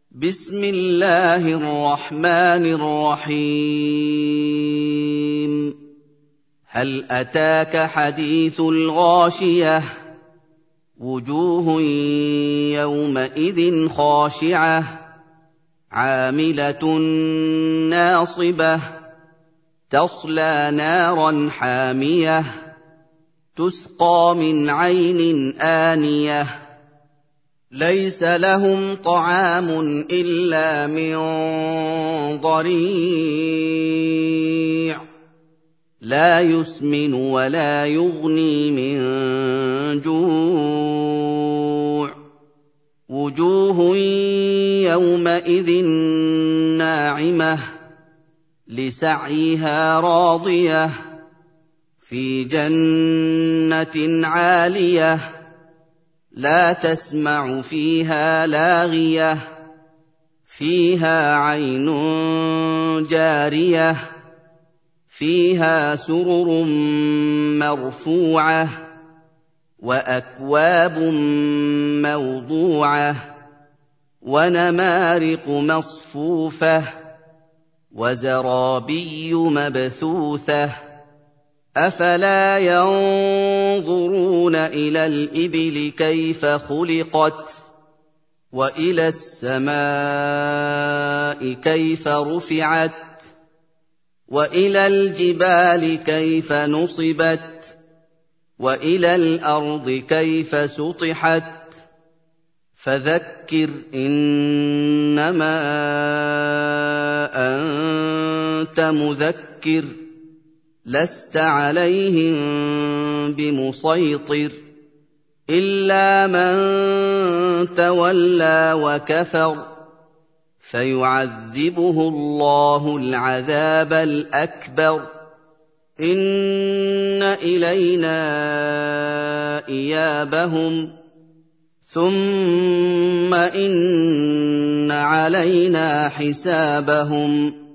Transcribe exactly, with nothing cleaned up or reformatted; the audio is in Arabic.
بسم الله الرحمن الرحيم هل أتاك حديث الغاشية وجوه يومئذ خاشعة عاملة ناصبة تصلى نارا حامية تسقى من عين آنية ليس لهم طعام إلا من ضريع لا يسمن ولا يغني من جوع وجوه يومئذ ناعمة لسعيها راضية في جنة عالية لا تسمع فيها لاغية فيها عين جارية فيها سرر مرفوعة وأكواب موضوعة ونمارق مصفوفة وزرابي مبثوثة أفلا ينظرون إلى الإبل كيف خلقت وإلى السماء كيف رفعت وإلى الجبال كيف نصبت وإلى الأرض كيف سطحت فذكر إنما أنت مذكر لست عليهم بمسيطر إلا من تولى وكفر فيعذبه الله العذاب الأكبر إن إلينا إيابهم ثم إن علينا حسابهم